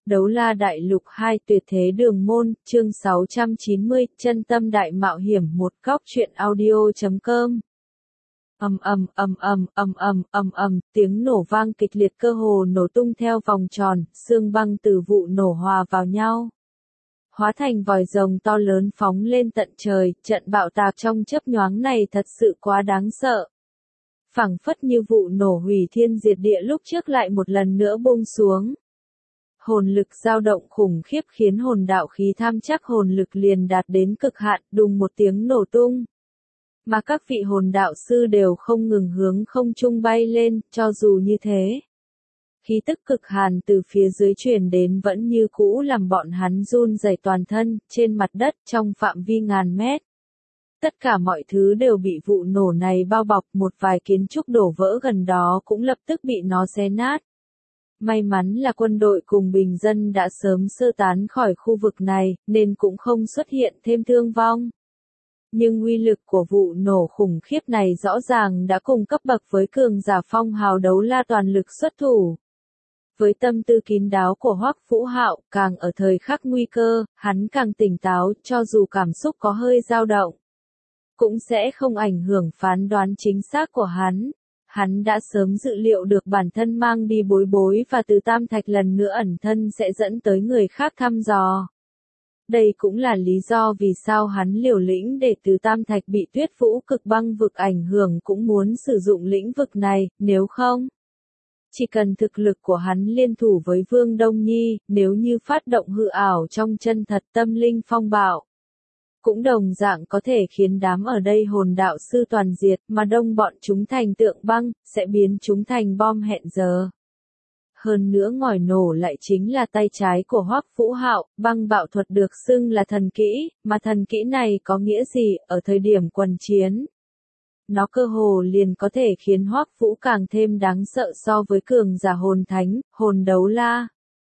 Đấu La Đại Lục 2 Tuyệt Thế Đường Môn, chương 690, Chân Tâm Đại Mạo Hiểm, một góc truyện audio.com. Tiếng nổ vang kịch liệt, cơ hồ nổ tung theo vòng tròn, xương băng từ vụ nổ hòa vào nhau, hóa thành vòi rồng to lớn phóng lên tận trời. Trận bạo tạc trong chớp nhoáng này thật sự quá đáng sợ. Phảng phất như vụ nổ hủy thiên diệt địa lúc trước lại một lần nữa buông xuống. Hồn lực dao động khủng khiếp khiến hồn đạo khí tham chắc hồn lực liền đạt đến cực hạn, đùng một tiếng nổ tung. Mà các vị hồn đạo sư đều không ngừng hướng không trung bay lên, cho dù như thế. Khí tức cực hàn từ phía dưới truyền đến vẫn như cũ làm bọn hắn run rẩy toàn thân, trên mặt đất trong phạm vi ngàn mét. Tất cả mọi thứ đều bị vụ nổ này bao bọc, một vài kiến trúc đổ vỡ gần đó cũng lập tức bị nó xé nát. May mắn là quân đội cùng bình dân đã sớm sơ tán khỏi khu vực này, nên cũng không xuất hiện thêm thương vong. Nhưng uy lực của vụ nổ khủng khiếp này rõ ràng đã cùng cấp bậc với cường giả phong hào đấu la toàn lực xuất thủ. Với tâm tư kín đáo của Hoắc Vũ Hạo, càng ở thời khắc nguy cơ, hắn càng tỉnh táo, cho dù cảm xúc có hơi dao động, cũng sẽ không ảnh hưởng phán đoán chính xác của hắn. Hắn đã sớm dự liệu được bản thân mang đi bối bối và Từ Tam Thạch lần nữa ẩn thân sẽ dẫn tới người khác thăm dò. Đây cũng là lý do vì sao hắn liều lĩnh để Từ Tam Thạch bị Tuyết Vũ Cực Băng vực ảnh hưởng, cũng muốn sử dụng lĩnh vực này, nếu không, chỉ cần thực lực của hắn liên thủ với Vương Đông Nhi, nếu như phát động hư ảo trong chân thật tâm linh phong bạo, cũng đồng dạng có thể khiến đám ở đây hồn đạo sư toàn diệt, mà đông bọn chúng thành tượng băng, sẽ biến chúng thành bom hẹn giờ. Hơn nữa ngòi nổ lại chính là tay trái của Hoắc Vũ Hạo. Băng bạo thuật được xưng là thần kỹ, mà thần kỹ này có nghĩa gì ở thời điểm quần chiến? Nó cơ hồ liền có thể khiến Hoắc Vũ càng thêm đáng sợ so với cường giả hồn thánh, hồn đấu la.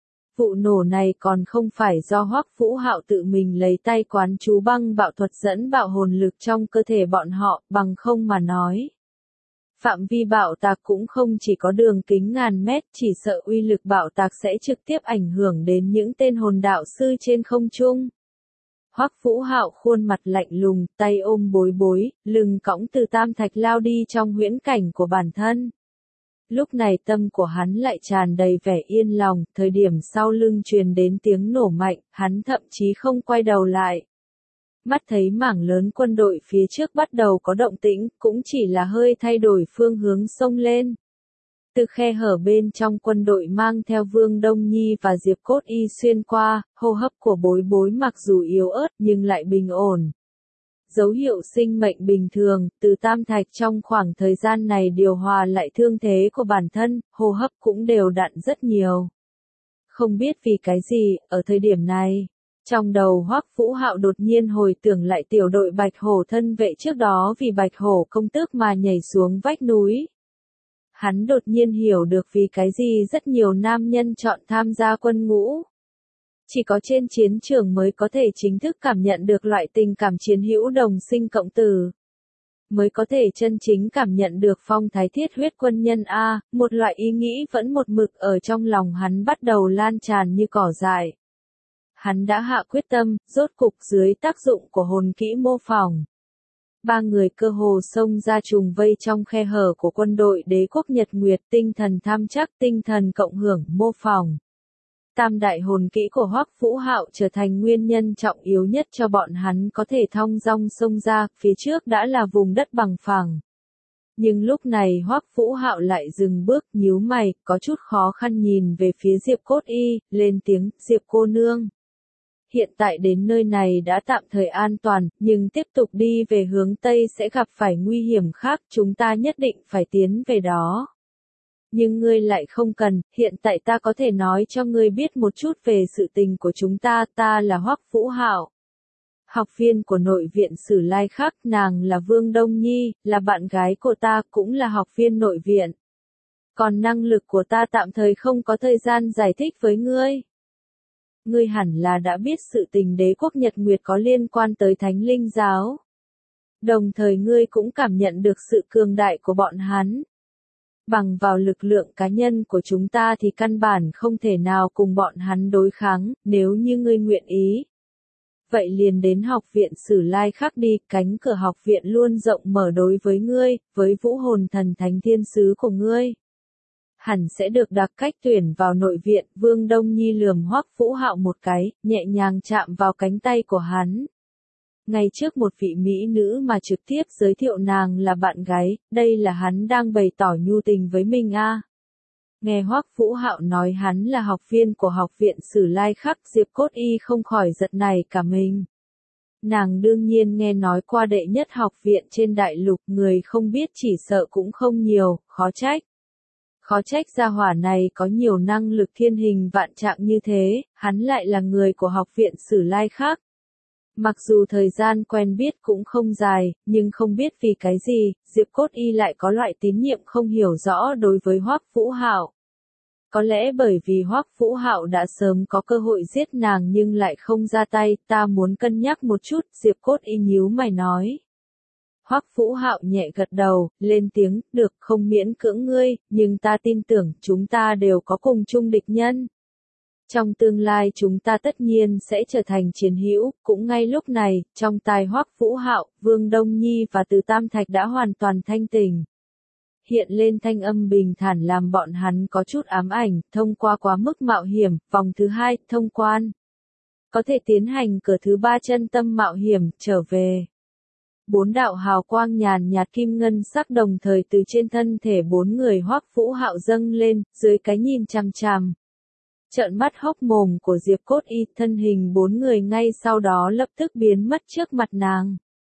Vụ nổ này còn không phải do Hoắc Vũ Hạo tự mình lấy tay quán chú băng bạo thuật dẫn bạo hồn lực trong cơ thể bọn họ, bằng không mà nói. Phạm vi bạo tạc cũng không chỉ có đường kính ngàn mét, chỉ sợ uy lực bạo tạc sẽ trực tiếp ảnh hưởng đến những tên hồn đạo sư trên không trung. Hoắc Vũ Hạo khuôn mặt lạnh lùng, tay ôm bối bối, lưng cõng Từ Tam Thạch lao đi trong huyễn cảnh của bản thân. Lúc này tâm của hắn lại tràn đầy vẻ yên lòng, thời điểm sau lưng truyền đến tiếng nổ mạnh, hắn thậm chí không quay đầu lại. Mắt thấy mảng lớn quân đội phía trước bắt đầu có động tĩnh, cũng chỉ là hơi thay đổi phương hướng xông lên. Từ khe hở bên trong quân đội mang theo Vương Đông Nhi và Diệp Cốt Y xuyên qua, hô hấp của bối bối mặc dù yếu ớt nhưng lại bình ổn. Dấu hiệu sinh mệnh bình thường, Từ Tam Thạch trong khoảng thời gian này điều hòa lại thương thế của bản thân, hô hấp cũng đều đặn rất nhiều. Không biết vì cái gì, ở thời điểm này, trong đầu Hoắc Vũ Hạo đột nhiên hồi tưởng lại tiểu đội Bạch Hổ thân vệ trước đó vì Bạch Hổ công tước mà nhảy xuống vách núi. Hắn đột nhiên hiểu được vì cái gì rất nhiều nam nhân chọn tham gia quân ngũ. Chỉ có trên chiến trường mới có thể chính thức cảm nhận được loại tình cảm chiến hữu đồng sinh cộng tử. Mới có thể chân chính cảm nhận được phong thái thiết huyết quân nhân A, một loại ý nghĩ vẫn một mực ở trong lòng hắn bắt đầu lan tràn như cỏ dại. Hắn đã hạ quyết tâm, rốt cục dưới tác dụng của hồn kỹ mô phỏng. Ba người cơ hồ xông ra trùng vây trong khe hở của quân đội Đế quốc Nhật Nguyệt, tinh thần tham chắc, tinh thần cộng hưởng, mô phỏng. Tam đại hồn kỹ của Hoắc Vũ Hạo trở thành nguyên nhân trọng yếu nhất cho bọn hắn có thể thong dong xông ra, phía trước đã là vùng đất bằng phẳng. Nhưng lúc này Hoắc Vũ Hạo lại dừng bước, nhíu mày, có chút khó khăn nhìn về phía Diệp Cốt Y, lên tiếng, Diệp cô nương. Hiện tại đến nơi này đã tạm thời an toàn, nhưng tiếp tục đi về hướng Tây sẽ gặp phải nguy hiểm khác, chúng ta nhất định phải tiến về đó. Nhưng ngươi lại không cần, hiện tại ta có thể nói cho ngươi biết một chút về sự tình của chúng ta, ta là Hoắc Vũ Hạo. Học viên của nội viện Sử Lai Khắc, nàng là Vương Đông Nhi, là bạn gái của ta, cũng là học viên nội viện. Còn năng lực của ta tạm thời không có thời gian giải thích với ngươi. Ngươi hẳn là đã biết sự tình Đế quốc Nhật Nguyệt có liên quan tới Thánh Linh Giáo. Đồng thời ngươi cũng cảm nhận được sự cường đại của bọn hắn. Bằng vào lực lượng cá nhân của chúng ta thì căn bản không thể nào cùng bọn hắn đối kháng, nếu như ngươi nguyện ý. Vậy liền đến học viện Sử Lai Khắc đi, cánh cửa học viện luôn rộng mở đối với ngươi, với vũ hồn thần thánh thiên sứ của ngươi. Hẳn sẽ được đặc cách tuyển vào nội viện. Vương Đông Nhi lườm Hoắc Vũ Hạo một cái, nhẹ nhàng chạm vào cánh tay của hắn. Ngay trước một vị mỹ nữ mà trực tiếp giới thiệu nàng là bạn gái, đây là hắn đang bày tỏ nhu tình với mình a. Nghe Hoắc Vũ Hạo nói hắn là học viên của học viện Sử Lai Khắc, Diệp Cốt Y không khỏi giật nảy cả mình. Nàng đương nhiên nghe nói qua đệ nhất học viện trên đại lục, người không biết chỉ sợ cũng không nhiều, khó trách. Khó trách gia hỏa này có nhiều năng lực thiên hình vạn trạng như thế, hắn lại là người của học viện Sử Lai Khắc. Mặc dù thời gian quen biết cũng không dài, nhưng không biết vì cái gì, Diệp Cốt Y lại có loại tín nhiệm không hiểu rõ đối với Hoắc Vũ Hạo. Có lẽ bởi vì Hoắc Vũ Hạo đã sớm có cơ hội giết nàng nhưng lại không ra tay, ta muốn cân nhắc một chút, Diệp Cốt Y nhíu mày nói. Hoắc Vũ Hạo nhẹ gật đầu, lên tiếng, được, không miễn cưỡng ngươi, nhưng ta tin tưởng chúng ta đều có cùng chung địch nhân. Trong tương lai chúng ta tất nhiên sẽ trở thành chiến hữu, cũng ngay lúc này, trong tai Hoắc Vũ Hạo, Vương Đông Nhi và Từ Tam Thạch đã hoàn toàn thanh tỉnh. Hiện lên thanh âm bình thản làm bọn hắn có chút ám ảnh, thông qua quá mức mạo hiểm, vòng thứ 2, thông quan. Có thể tiến hành cửa thứ 3 chân tâm mạo hiểm, trở về. 4 đạo hào quang nhàn nhạt kim ngân sắc đồng thời từ trên thân thể 4 người Hoắc Vũ Hạo dâng lên, dưới cái nhìn chằm chằm. Trợn mắt hốc mồm của Diệp Cốt Y, thân hình 4 người ngay sau đó lập tức biến mất trước mặt nàng.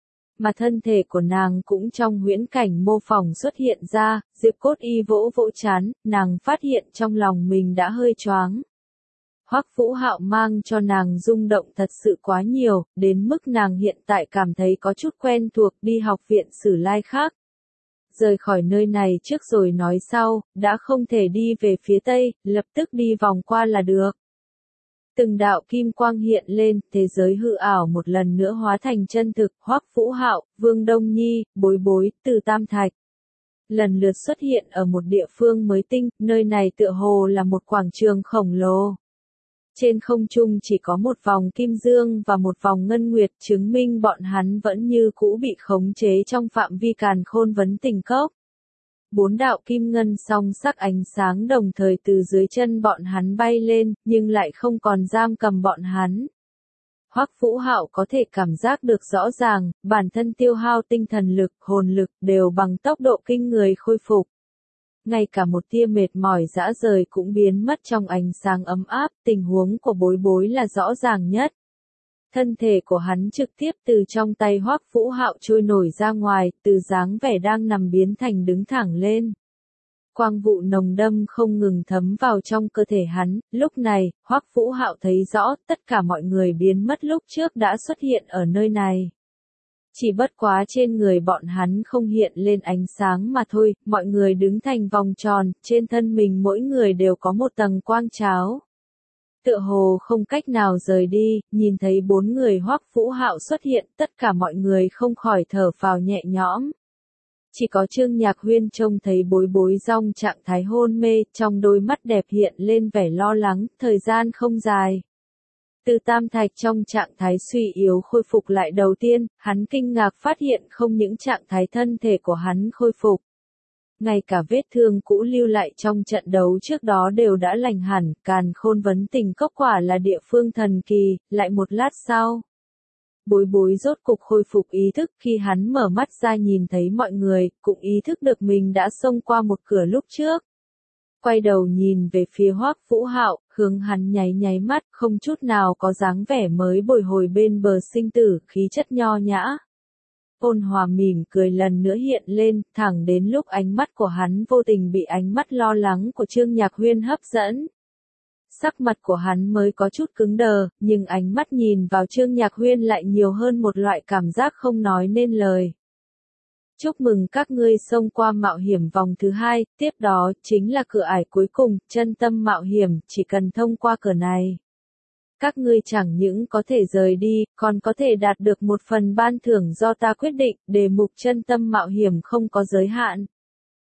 Mà thân thể của nàng cũng trong huyễn cảnh mô phỏng xuất hiện ra, Diệp Cốt Y vỗ vỗ trán, nàng phát hiện trong lòng mình đã hơi choáng. Hoắc Vũ Hạo mang cho nàng rung động thật sự quá nhiều, đến mức nàng hiện tại cảm thấy có chút quen thuộc đi học viện Sử Lai Khắc. Rời khỏi nơi này trước rồi nói sau, đã không thể đi về phía tây, lập tức đi vòng qua là được. Từng đạo kim quang hiện lên, thế giới hư ảo một lần nữa hóa thành chân thực, Hoắc Vũ Hạo, Vương Đông Nhi, Bối Bối, Từ Tam Thạch. Lần lượt xuất hiện ở một địa phương mới tinh, nơi này tựa hồ là một quảng trường khổng lồ. Trên không trung chỉ có một vòng kim dương và một vòng ngân nguyệt, chứng minh bọn hắn vẫn như cũ bị khống chế trong phạm vi càn khôn vấn tình cốc. 4 đạo kim ngân song sắc ánh sáng đồng thời từ dưới chân bọn hắn bay lên, nhưng lại không còn giam cầm bọn hắn. Hoắc Vũ Hạo có thể cảm giác được rõ ràng, bản thân tiêu hao tinh thần lực, hồn lực đều bằng tốc độ kinh người khôi phục. Ngay cả một tia mệt mỏi rã rời cũng biến mất trong ánh sáng ấm áp, tình huống của Bối Bối là rõ ràng nhất. Thân thể của hắn trực tiếp từ trong tay Hoắc Vũ Hạo trôi nổi ra ngoài, từ dáng vẻ đang nằm biến thành đứng thẳng lên. Quang vụ nồng đâm không ngừng thấm vào trong cơ thể hắn, lúc này, Hoắc Vũ Hạo thấy rõ, tất cả mọi người biến mất lúc trước đã xuất hiện ở nơi này. Chỉ bất quá trên người bọn hắn không hiện lên ánh sáng mà thôi, mọi người đứng thành vòng tròn, trên thân mình mỗi người đều có một tầng quang cháo. Tựa hồ không cách nào rời đi, nhìn thấy 4 người Hoắc Vũ Hạo xuất hiện, tất cả mọi người không khỏi thở phào nhẹ nhõm. Chỉ có Trương Nhạc Huyên trông thấy Bối Bối trong trạng thái hôn mê, trong đôi mắt đẹp hiện lên vẻ lo lắng, thời gian không dài. Từ Tam Thạch trong trạng thái suy yếu khôi phục lại đầu tiên, hắn kinh ngạc phát hiện không những trạng thái thân thể của hắn khôi phục. Ngay cả vết thương cũ lưu lại trong trận đấu trước đó đều đã lành hẳn, càn khôn vấn tình cốc quả là địa phương thần kỳ, lại một lát sau. Bối Bối rốt cục khôi phục ý thức khi hắn mở mắt ra nhìn thấy mọi người, cũng ý thức được mình đã xông qua một cửa lúc trước. Quay đầu nhìn về phía Hoắc Vũ Hạo, hướng hắn nháy nháy mắt, không chút nào có dáng vẻ mới bồi hồi bên bờ sinh tử, khí chất nho nhã. Ôn hòa mỉm cười lần nữa hiện lên, thẳng đến lúc ánh mắt của hắn vô tình bị ánh mắt lo lắng của Trương Nhạc Huyên hấp dẫn. Sắc mặt của hắn mới có chút cứng đờ, nhưng ánh mắt nhìn vào Trương Nhạc Huyên lại nhiều hơn một loại cảm giác không nói nên lời. Chúc mừng các ngươi xông qua mạo hiểm vòng thứ 2, tiếp đó chính là cửa ải cuối cùng, chân tâm mạo hiểm, chỉ cần thông qua cửa này. Các ngươi chẳng những có thể rời đi, còn có thể đạt được một phần ban thưởng do ta quyết định, đề mục chân tâm mạo hiểm không có giới hạn.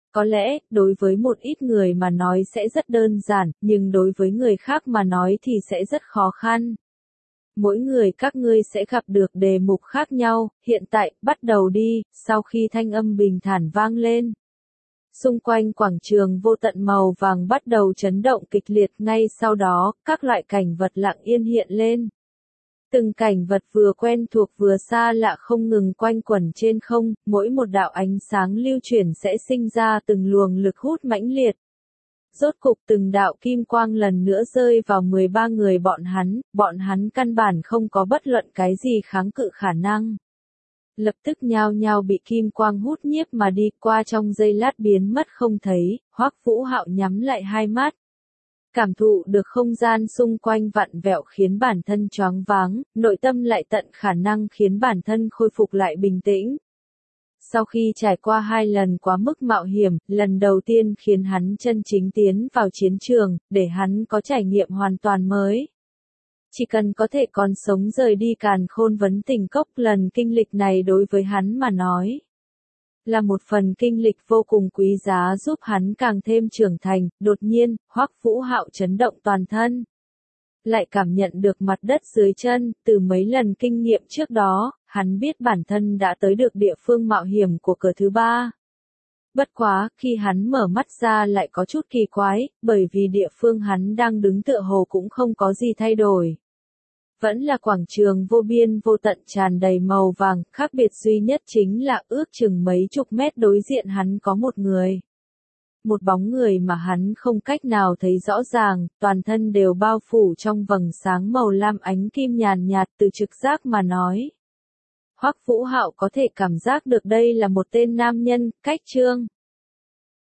Có lẽ, đối với một ít người mà nói sẽ rất đơn giản, nhưng đối với người khác mà nói thì sẽ rất khó khăn. Mỗi người các ngươi sẽ gặp được đề mục khác nhau, hiện tại, bắt đầu đi, sau khi thanh âm bình thản vang lên. Xung quanh quảng trường vô tận màu vàng bắt đầu chấn động kịch liệt, ngay sau đó, các loại cảnh vật lặng yên hiện lên. Từng cảnh vật vừa quen thuộc vừa xa lạ không ngừng quanh quẩn trên không, mỗi một đạo ánh sáng lưu chuyển sẽ sinh ra từng luồng lực hút mãnh liệt. Rốt cục từng đạo kim quang lần nữa rơi vào 13 người bọn hắn căn bản không có bất luận cái gì kháng cự khả năng. Lập tức nhao nhao bị kim quang hút nhiếp mà đi, qua trong giây lát biến mất không thấy. Hoắc Vũ Hạo nhắm lại hai mắt. Cảm thụ được không gian xung quanh vặn vẹo khiến bản thân choáng váng, nội tâm lại tận khả năng khiến bản thân khôi phục lại bình tĩnh. Sau khi trải qua 2 lần quá mức mạo hiểm, lần đầu tiên khiến hắn chân chính tiến vào chiến trường, để hắn có trải nghiệm hoàn toàn mới. Chỉ cần có thể còn sống rời đi Càn Khôn Vấn Tình Cốc, lần kinh lịch này đối với hắn mà nói là một phần kinh lịch vô cùng quý giá giúp hắn càng thêm trưởng thành. Đột nhiên, Hoắc Vũ Hạo chấn động toàn thân. Lại cảm nhận được mặt đất dưới chân, từ mấy lần kinh nghiệm trước đó, hắn biết bản thân đã tới được địa phương mạo hiểm của cửa thứ 3. Bất quá, khi hắn mở mắt ra lại có chút kỳ quái, bởi vì địa phương hắn đang đứng tựa hồ cũng không có gì thay đổi. Vẫn là quảng trường vô biên vô tận tràn đầy màu vàng, khác biệt duy nhất chính là ước chừng mấy chục mét đối diện hắn có một người. Một bóng người mà hắn không cách nào thấy rõ ràng, toàn thân đều bao phủ trong vầng sáng màu lam ánh kim nhàn nhạt. Từ trực giác mà nói. Hoắc Vũ Hạo có thể cảm giác được đây là một tên nam nhân. Cách Trương